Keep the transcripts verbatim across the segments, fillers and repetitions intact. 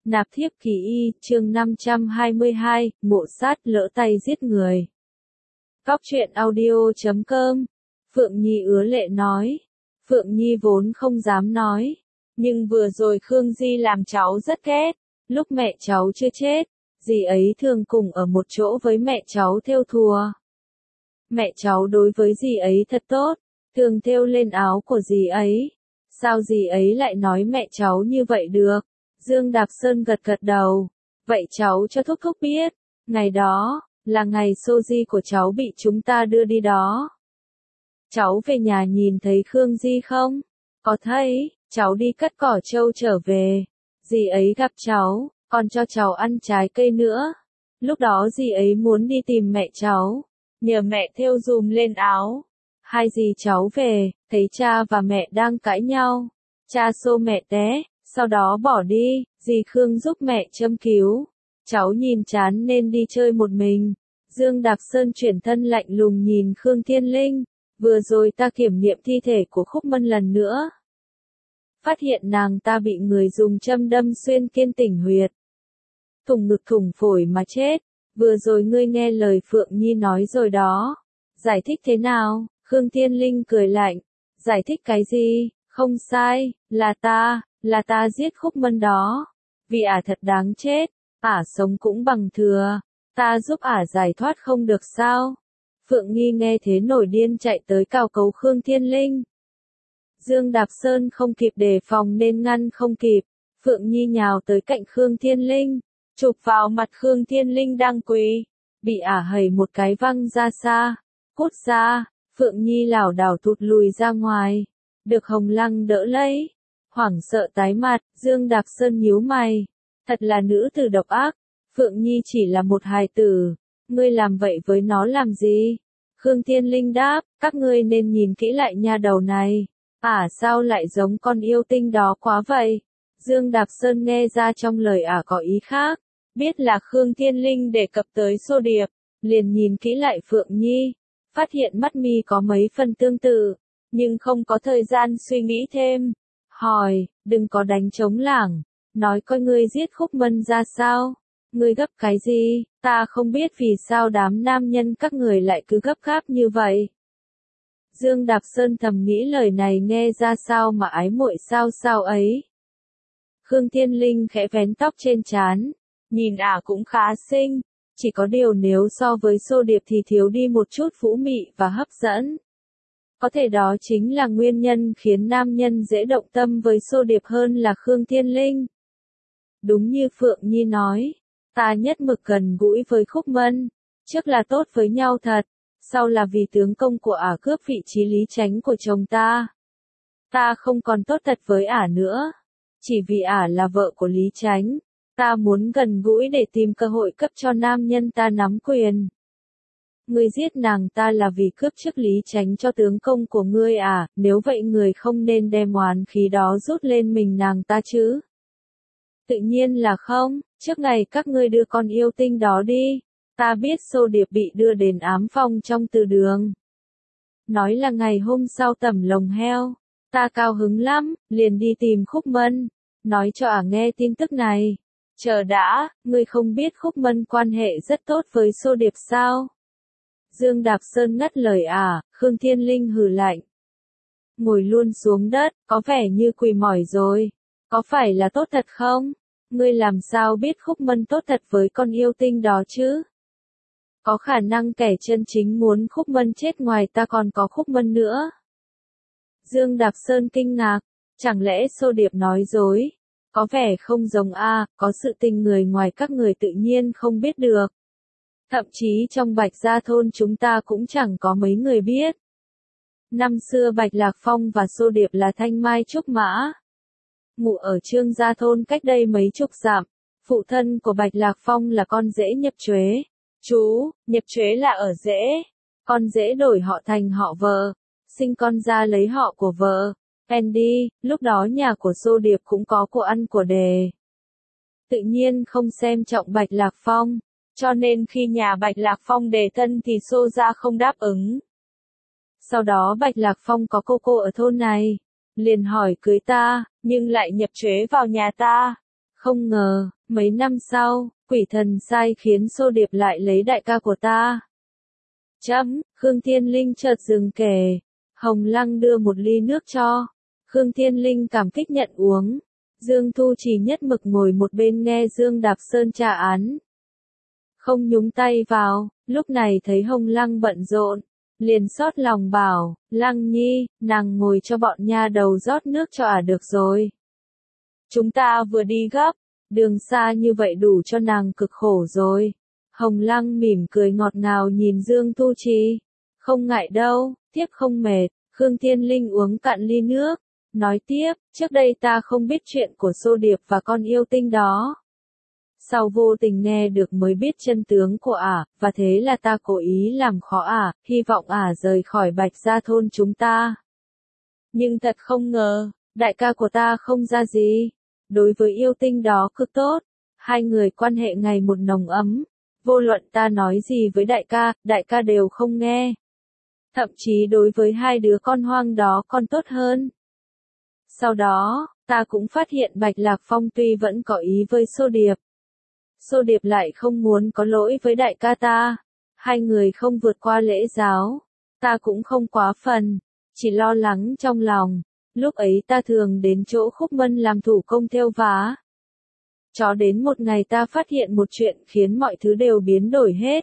Nạp thiếp kỳ y, chương năm trăm hai mươi hai, ngộ sát lỡ tay giết người. Cóc truyện audio chấm com. Phượng Nhi ứa lệ nói. Phượng Nhi vốn không dám nói. Nhưng vừa rồi Khương Di làm cháu rất ghét. Lúc mẹ cháu chưa chết, dì ấy thường cùng ở một chỗ với mẹ cháu thêu thùa. Mẹ cháu đối với dì ấy thật tốt, thường thêu lên áo của dì ấy. Sao dì ấy lại nói mẹ cháu như vậy được? Dương Đạp Sơn gật gật đầu. Vậy cháu cho Thúc Thúc biết, ngày đó, là ngày xô di của cháu bị chúng ta đưa đi đó. Cháu về nhà nhìn thấy Khương Di không? Có thấy, cháu đi cắt cỏ trâu trở về. Dì ấy gặp cháu, còn cho cháu ăn trái cây nữa. Lúc đó dì ấy muốn đi tìm mẹ cháu, nhờ mẹ thêu dùm lên áo. Hai dì cháu về, thấy cha và mẹ đang cãi nhau. Cha xô mẹ té, sau đó bỏ đi, dì Khương giúp mẹ châm cứu. Cháu nhìn chán nên đi chơi một mình. Dương Đạp Sơn chuyển thân lạnh lùng nhìn Khương Thiên Linh. Vừa rồi ta kiểm nghiệm thi thể của Khúc Mân lần nữa. Phát hiện nàng ta bị người dùng châm đâm xuyên kiên tỉnh huyệt. Thủng ngực thủng phổi mà chết. Vừa rồi ngươi nghe lời Phượng Nhi nói rồi đó. Giải thích thế nào? Khương Thiên Linh cười lạnh. Giải thích cái gì? Không sai, là ta, là ta giết Khúc Mân đó. Vì ả thật đáng chết, ả sống cũng bằng thừa. Ta giúp ả giải thoát không được sao? Phượng Nhi nghe thế nổi điên chạy tới cào cấu Khương Thiên Linh. Dương Đạp Sơn không kịp đề phòng nên ngăn không kịp. Phượng Nhi nhào tới cạnh Khương Thiên Linh, chụp vào mặt Khương Thiên Linh đang quỳ. Bị ả hầy một cái văng ra xa. Cút ra, Phượng Nhi lảo đảo thụt lùi ra ngoài. Được Hồng Lăng đỡ lấy. Hoảng sợ tái mặt, Dương Đạp Sơn nhíu mày. Thật là nữ tử độc ác. Phượng Nhi chỉ là một hài tử. Ngươi làm vậy với nó làm gì? Khương Thiên Linh đáp, các ngươi nên nhìn kỹ lại nha đầu này. Ả sao lại giống con yêu tinh đó quá vậy? Dương Đạp Sơn nghe ra trong lời ả có ý khác. Biết là Khương Thiên Linh đề cập tới Xô Điệp. Liền nhìn kỹ lại Phượng Nhi. Phát hiện mắt mi có mấy phần tương tự. Nhưng không có thời gian suy nghĩ thêm. Hỏi, đừng có đánh trống lảng. Nói coi ngươi giết Khúc Mân ra sao? Ngươi gấp cái gì? Ta không biết vì sao đám nam nhân các người lại cứ gấp gáp như vậy. Dương Đạp Sơn thầm nghĩ lời này nghe ra sao mà ái muội sao sao ấy. Khương Thiên Linh khẽ vén tóc trên trán. Nhìn ả cũng khá xinh. Chỉ có điều nếu so với Xô Điệp thì thiếu đi một chút vũ mị và hấp dẫn. Có thể đó chính là nguyên nhân khiến nam nhân dễ động tâm với Xô Điệp hơn là Khương Thiên Linh. Đúng như Phượng Nhi nói, ta nhất mực gần gũi với Khúc Mân, trước là tốt với nhau thật, sau là vì tướng công của ả cướp vị trí lý chánh của chồng ta. Ta không còn tốt thật với ả nữa, chỉ vì ả là vợ của lý chánh, ta muốn gần gũi để tìm cơ hội cấp cho nam nhân ta nắm quyền. Ngươi giết nàng ta là vì cướp chức lý chánh cho tướng công của ngươi à, nếu vậy người không nên đem oán khí đó rút lên mình nàng ta chứ. Tự nhiên là không, trước ngày các ngươi đưa con yêu tinh đó đi, ta biết Xô Điệp bị đưa đến ám phong trong từ đường. Nói là ngày hôm sau tẩm lồng heo, ta cao hứng lắm, liền đi tìm Khúc Mân, nói cho ả nghe tin tức này. Chờ đã, ngươi không biết Khúc Mân quan hệ rất tốt với Xô Điệp sao? Dương Đạp Sơn ngắt lời ả, Khương Thiên Linh hừ lạnh. Ngồi luôn xuống đất, có vẻ như quỳ mỏi rồi. Có phải là tốt thật không? Ngươi làm sao biết Khúc Mân tốt thật với con yêu tinh đó chứ? Có khả năng kẻ chân chính muốn Khúc Mân chết ngoài ta còn có Khúc Mân nữa. Dương Đạp Sơn kinh ngạc, chẳng lẽ Xô Điệp nói dối? Có vẻ không giống a, có sự tình người ngoài các người tự nhiên không biết được. Thậm chí trong Bạch Gia thôn chúng ta cũng chẳng có mấy người biết. Năm xưa Bạch Lạc Phong và Xô Điệp là thanh mai trúc mã. Ngụ ở Trương Gia thôn cách đây mấy chục dặm. Phụ thân của Bạch Lạc Phong là con rể Nhập Chuế. Chú, Nhập Chuế là ở rể. Con rể đổi họ thành họ vợ. Sinh con ra lấy họ của vợ. Andy, lúc đó nhà của Xô Điệp cũng có của ăn của đề. Tự nhiên không xem trọng Bạch Lạc Phong. Cho nên khi nhà Bạch Lạc Phong đề thân thì Xô gia không đáp ứng. Sau đó Bạch Lạc Phong có cô cô ở thôn này. Liền hỏi cưới ta, nhưng lại Nhập Chuế vào nhà ta. Không ngờ, mấy năm sau, quỷ thần sai khiến Xô Điệp lại lấy đại ca của ta. Chấm, Khương Thiên Linh chợt dừng kể. Hồng Lăng đưa một ly nước cho. Khương Thiên Linh cảm kích nhận uống. Dương Thu Trì nhất mực ngồi một bên nghe Dương Đạp Sơn tra án. Không nhúng tay vào, lúc này thấy Hồng Lăng bận rộn, liền xót lòng bảo, Lăng Nhi, nàng ngồi cho bọn nha đầu rót nước cho ả được rồi. Chúng ta vừa đi gấp, đường xa như vậy đủ cho nàng cực khổ rồi. Hồng Lăng mỉm cười ngọt ngào nhìn Dương Thu Trì. Không ngại đâu, tiếp không mệt. Khương Thiên Linh uống cạn ly nước, nói tiếp, trước đây ta không biết chuyện của Xô Điệp và con yêu tinh đó. Sau vô tình nghe được mới biết chân tướng của ả, và thế là ta cố ý làm khó ả, hy vọng ả rời khỏi Bạch Gia thôn chúng ta. Nhưng thật không ngờ, đại ca của ta không ra gì. Đối với yêu tinh đó cực tốt, hai người quan hệ ngày một nồng ấm. Vô luận ta nói gì với đại ca, đại ca đều không nghe. Thậm chí đối với hai đứa con hoang đó còn tốt hơn. Sau đó, ta cũng phát hiện Bạch Lạc Phong tuy vẫn có ý với Xô Điệp. Xô Điệp lại không muốn có lỗi với đại ca ta. Hai người không vượt qua lễ giáo. Ta cũng không quá phần, chỉ lo lắng trong lòng. Lúc ấy ta thường đến chỗ Khúc Mân làm thủ công thêu vá. Cho đến một ngày ta phát hiện một chuyện khiến mọi thứ đều biến đổi hết.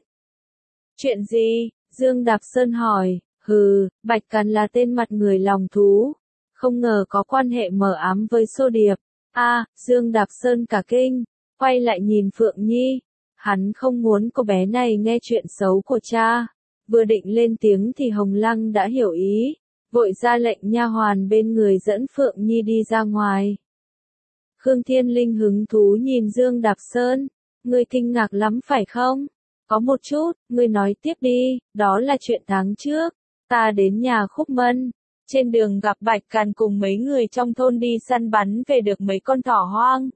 Chuyện gì? Dương Đạp Sơn hỏi. Hừ, Bạch Càn là tên mặt người lòng thú. Không ngờ có quan hệ mờ ám với Xô Điệp. A, à, Dương Đạp Sơn cả kinh. Quay lại nhìn Phượng Nhi. Hắn không muốn cô bé này nghe chuyện xấu của cha. Vừa định lên tiếng thì Hồng Lăng đã hiểu ý. Vội ra lệnh nha hoàn bên người dẫn Phượng Nhi đi ra ngoài. Khương Thiên Linh hứng thú nhìn Dương Đạp Sơn. Ngươi kinh ngạc lắm phải không? Có một chút, ngươi nói tiếp đi, đó là chuyện tháng trước. Ta đến nhà Khúc Mân. Trên đường gặp Bạch Càn cùng mấy người trong thôn đi săn bắn về được mấy con thỏ hoang.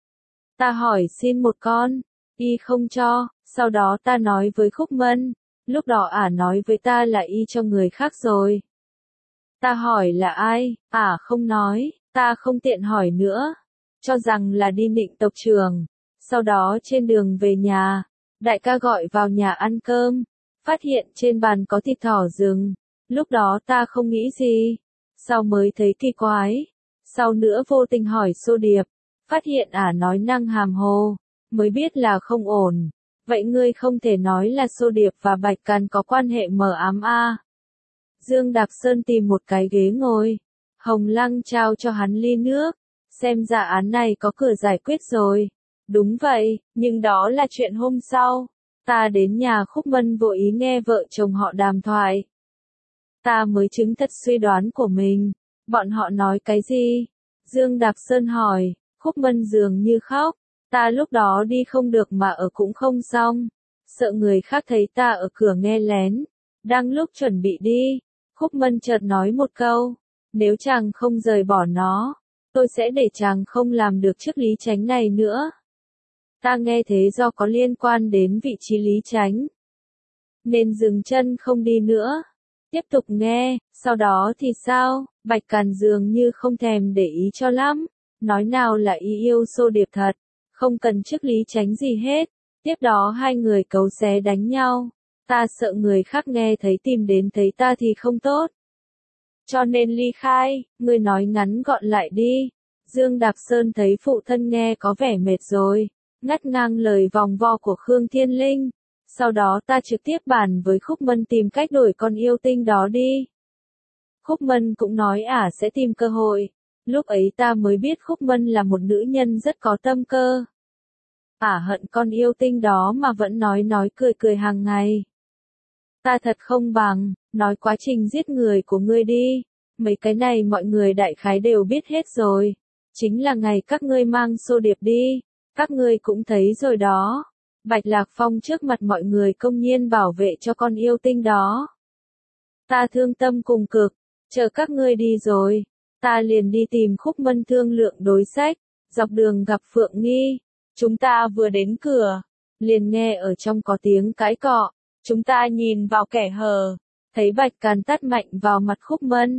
Ta hỏi xin một con, y không cho, sau đó ta nói với Khúc Mân. Lúc đó ả nói với ta là y cho người khác rồi. Ta hỏi là ai, ả không nói, ta không tiện hỏi nữa. Cho rằng là đi nịnh tộc trưởng. Sau đó trên đường về nhà, đại ca gọi vào nhà ăn cơm, phát hiện trên bàn có thịt thỏ rừng. Lúc đó ta không nghĩ gì, sau mới thấy kỳ quái. Sau nữa vô tình hỏi Xô Điệp, phát hiện ả nói năng hàm hồ, mới biết là không ổn. Vậy ngươi không thể nói là Xô Điệp và Bạch Càn có quan hệ mờ ám a? Dương Đạp Sơn tìm một cái ghế ngồi. Hồng Lăng trao cho hắn ly nước. Xem ra án này có cửa giải quyết rồi. Đúng vậy, nhưng đó là chuyện hôm sau. Ta đến nhà Khúc Mân vô ý nghe vợ chồng họ đàm thoại. Ta mới chứng thật suy đoán của mình. Bọn họ nói cái gì? Dương Đạp Sơn hỏi. Khúc Mân dường như khóc. Ta lúc đó đi không được mà ở cũng không xong. Sợ người khác thấy ta ở cửa nghe lén. Đang lúc chuẩn bị đi, Khúc Mân chợt nói một câu. Nếu chàng không rời bỏ nó, tôi sẽ để chàng không làm được chức Lý Chánh này nữa. Ta nghe thế do có liên quan đến vị trí Lý Chánh, nên dừng chân không đi nữa. Tiếp tục nghe, sau đó thì sao? Bạch Càn dường như không thèm để ý cho lắm. Nói nào là y yêu Xô Điệp thật, không cần chức Lý Chánh gì hết. Tiếp đó hai người cấu xé đánh nhau. Ta sợ người khác nghe thấy tìm đến thấy ta thì không tốt. Cho nên ly khai, ngươi nói ngắn gọn lại đi. Dương Đạp Sơn thấy phụ thân nghe có vẻ mệt rồi, ngắt ngang lời vòng vo của Khương Thiên Linh. Sau đó ta trực tiếp bàn với Khúc Mân tìm cách đổi con yêu tinh đó đi. Khúc Mân cũng nói ả sẽ tìm cơ hội. Lúc ấy ta mới biết Khúc Mân là một nữ nhân rất có tâm cơ. Ả hận con yêu tinh đó mà vẫn nói nói cười cười hàng ngày. Ta thật không bằng, nói quá trình giết người của ngươi đi. Mấy cái này mọi người đại khái đều biết hết rồi. Chính là ngày các ngươi mang Xô Điệp đi. Các ngươi cũng thấy rồi đó. Bạch Lạc Phong trước mặt mọi người công nhiên bảo vệ cho con yêu tinh đó. Ta thương tâm cùng cực, chờ các ngươi đi rồi. Ta liền đi tìm Khúc Mân thương lượng đối sách. Dọc đường gặp Phượng Nghi. Chúng ta vừa đến cửa, liền nghe ở trong có tiếng cãi cọ. Chúng ta nhìn vào kẻ hở, thấy Bạch Càn tát mạnh vào mặt Khúc Mân.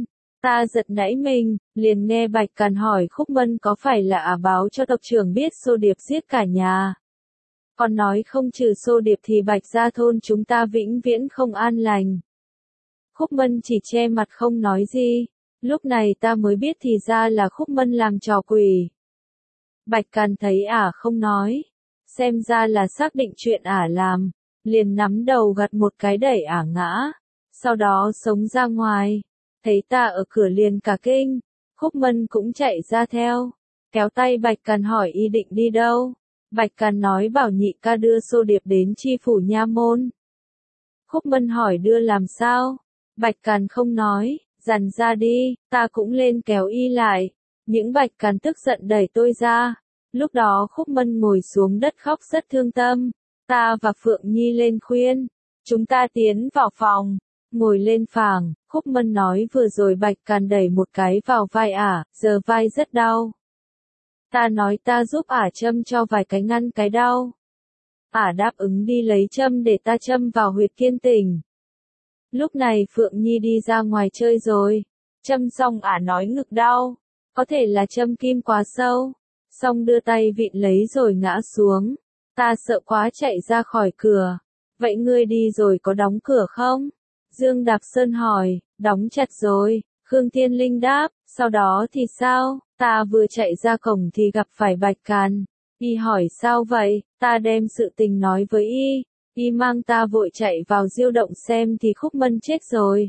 Ta giật nảy mình, liền nghe Bạch Càn hỏi Khúc Mân có phải là ả báo cho tộc trưởng biết Xô Điệp giết cả nhà. Còn nói không trừ Xô Điệp thì Bạch gia thôn chúng ta vĩnh viễn không an lành. Khúc Mân chỉ che mặt không nói gì. Lúc này ta mới biết thì ra là Khúc Mân làm trò quỷ. Bạch Càn thấy ả không nói. Xem ra là xác định chuyện ả làm. Liền nắm đầu gật một cái đẩy ả ngã. Sau đó sống ra ngoài. Thấy ta ở cửa liền cả kinh. Khúc Mân cũng chạy ra theo. Kéo tay Bạch Càn hỏi y định đi đâu. Bạch Càn nói bảo nhị ca đưa Xô Điệp đến chi phủ nha môn. Khúc Mân hỏi đưa làm sao. Bạch Càn không nói. Dằn ra đi, ta cũng lên kéo y lại. Những Bạch Càn tức giận đẩy tôi ra. Lúc đó Khúc Mân ngồi xuống đất khóc rất thương tâm. Ta và Phượng Nhi lên khuyên. Chúng ta tiến vào phòng. Ngồi lên phàng, Khúc Mân nói vừa rồi Bạch Càn đẩy một cái vào vai ả, giờ vai rất đau. Ta nói ta giúp ả châm cho vài cái ngăn cái đau. Ả đáp ứng đi lấy châm để ta châm vào huyệt kiên tỉnh. Lúc này Phượng Nhi đi ra ngoài chơi rồi. Châm xong ả nói ngực đau. Có thể là châm kim quá sâu. Xong đưa tay vịn lấy rồi ngã xuống. Ta sợ quá chạy ra khỏi cửa. Vậy ngươi đi rồi có đóng cửa không? Dương Đạp Sơn hỏi, đóng chặt rồi. Khương Thiên Linh đáp, sau đó thì sao? Ta vừa chạy ra cổng thì gặp phải Bạch Càn. Y hỏi sao vậy? Ta đem sự tình nói với y. Y mang ta vội chạy vào diêu động xem thì Khúc Mân chết rồi.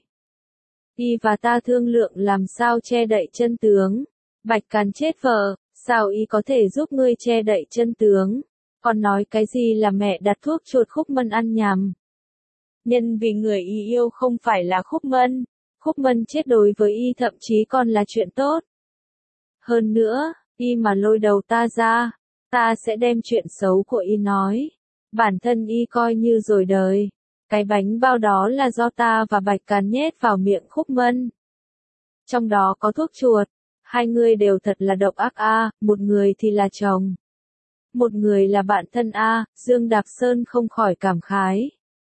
Y và ta thương lượng làm sao che đậy chân tướng. Bạch Càn chết vợ, sao y có thể giúp ngươi che đậy chân tướng? Còn nói cái gì là mẹ đặt thuốc chuột Khúc Mân ăn nhầm. Nhân vì người y yêu không phải là Khúc Mân. Khúc Mân chết đối với y thậm chí còn là chuyện tốt. Hơn nữa, y mà lôi đầu ta ra, ta sẽ đem chuyện xấu của y nói. Bản thân y coi như rồi đời. Cái bánh bao đó là do ta và Bạch Càn nhét vào miệng Khúc Mân. Trong đó có thuốc chuột. Hai người đều thật là độc ác a, một người thì là chồng. Một người là bạn thân a, Dương Đạp Sơn không khỏi cảm khái.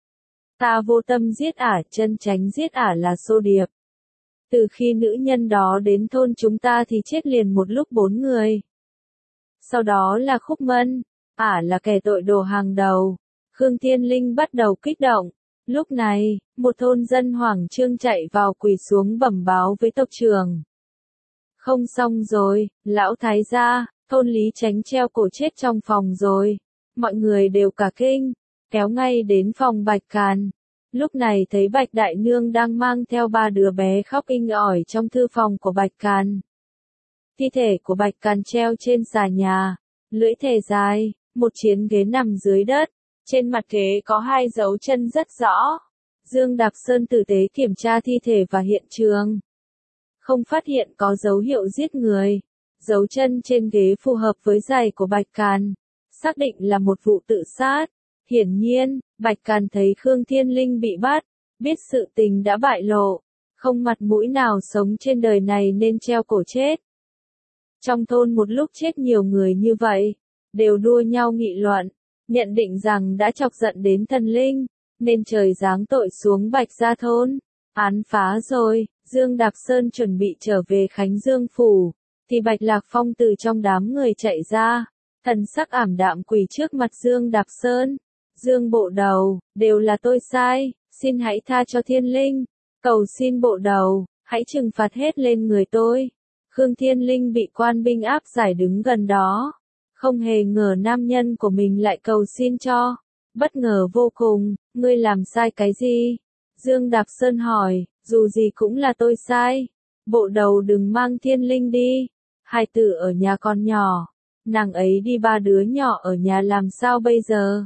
Ta vô tâm giết ả, chân tránh giết ả là Xô Điệp. Từ khi nữ nhân đó đến thôn chúng ta thì chết liền một lúc bốn người. Sau đó là Khúc Mân, ả là kẻ tội đồ hàng đầu. Khương Thiên Linh bắt đầu kích động. Lúc này, một thôn dân hoảng trương chạy vào quỳ xuống bẩm báo với tộc trưởng. Không xong rồi, lão thái gia, thôn Lý Chánh treo cổ chết trong phòng rồi. Mọi người đều cả kinh, kéo ngay đến phòng Bạch Càn. Lúc này thấy Bạch Đại Nương đang mang theo ba đứa bé khóc inh ỏi trong thư phòng của Bạch Càn. Thi thể của Bạch Càn treo trên xà nhà, lưỡi thề dài, một chiến ghế nằm dưới đất, trên mặt ghế có hai dấu chân rất rõ. Dương Đạp Sơn tử tế kiểm tra thi thể và hiện trường. Không phát hiện có dấu hiệu giết người. Dấu chân trên ghế phù hợp với giày của Bạch Càn. Xác định là một vụ tự sát. Hiển nhiên, Bạch Càn thấy Khương Thiên Linh bị bắt, biết sự tình đã bại lộ, không mặt mũi nào sống trên đời này nên treo cổ chết. Trong thôn một lúc chết nhiều người như vậy, đều đua nhau nghị luận, nhận định rằng đã chọc giận đến thần linh, nên trời giáng tội xuống Bạch gia thôn. Án phá rồi, Dương Đạp Sơn chuẩn bị trở về Khánh Dương Phủ, thì Bạch Lạc Phong từ trong đám người chạy ra, thần sắc ảm đạm quỳ trước mặt Dương Đạp Sơn. Dương bộ đầu, đều là tôi sai, xin hãy tha cho Thiên Linh, cầu xin bộ đầu, hãy trừng phạt hết lên người tôi. Khương Thiên Linh bị quan binh áp giải đứng gần đó, không hề ngờ nam nhân của mình lại cầu xin cho, bất ngờ vô cùng, ngươi làm sai cái gì? Dương Đạp Sơn hỏi, dù gì cũng là tôi sai, bộ đầu đừng mang Thiên Linh đi, hai tử ở nhà còn nhỏ, nàng ấy đi ba đứa nhỏ ở nhà làm sao bây giờ?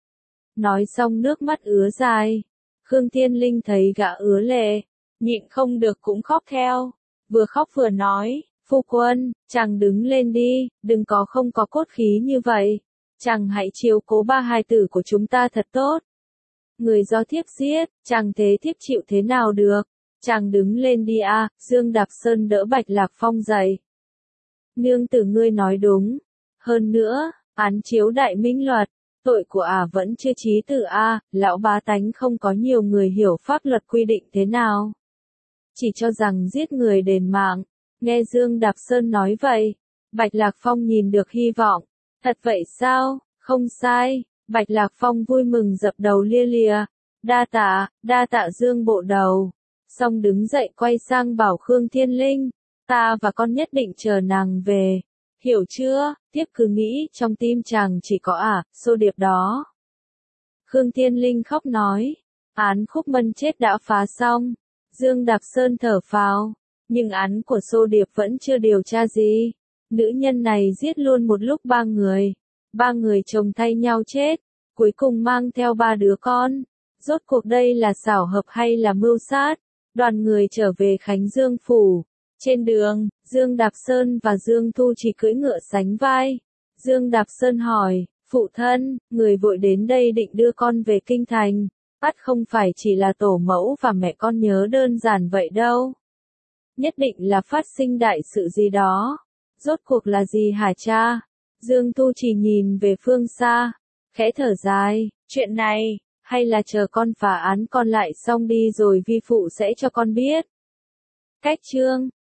Nói xong nước mắt ứa dài. Khương Thiên Linh thấy gã ứa lệ, nhịn không được cũng khóc theo. Vừa khóc vừa nói, phu quân, chàng đứng lên đi, đừng có không có cốt khí như vậy. Chàng hãy chiếu cố ba hài tử của chúng ta thật tốt. Người do thiếp giết, chàng thế thiếp chịu thế nào được. Chàng đứng lên đi a. À, Dương Đạp Sơn đỡ Bạch Lạc Phong dậy. Nương tử ngươi nói đúng. Hơn nữa, án chiếu đại minh luật. Tội của ả à vẫn chưa chí tử a, à, lão bá tánh không có nhiều người hiểu pháp luật quy định thế nào. chỉ cho rằng giết người đền mạng. Nghe Dương Đạp Sơn nói vậy, Bạch Lạc Phong nhìn được hy vọng. Thật vậy sao? Không sai. Bạch Lạc Phong vui mừng dập đầu lia lịa. Đa tạ, đa tạ Dương bộ đầu. Xong đứng dậy quay sang bảo Khương Thiên Linh. Ta và con nhất định chờ nàng về. Hiểu chưa? Tiếp cứ nghĩ trong tim chàng chỉ có ả, Xô Điệp đó. Khương Thiên Linh khóc nói. Án Khúc Mân chết đã phá xong. Dương Đạp Sơn thở phào. Nhưng án của Xô Điệp vẫn chưa điều tra gì. Nữ nhân này giết luôn một lúc ba người. Ba người chồng thay nhau chết. Cuối cùng mang theo ba đứa con. Rốt cuộc đây là xảo hợp hay là mưu sát? Đoàn người trở về Khánh Dương Phủ. Trên đường, Dương Đạp Sơn và Dương Thu chỉ cưỡi ngựa sánh vai. Dương Đạp Sơn hỏi, phụ thân, người vội đến đây định đưa con về kinh thành. Ắt không phải chỉ là tổ mẫu và mẹ con nhớ đơn giản vậy đâu. Nhất định là phát sinh đại sự gì đó. Rốt cuộc là gì hả cha? Dương Thu chỉ nhìn về phương xa, khẽ thở dài, chuyện này, hay là chờ con phá án con lại xong đi rồi vi phụ sẽ cho con biết. Cách chương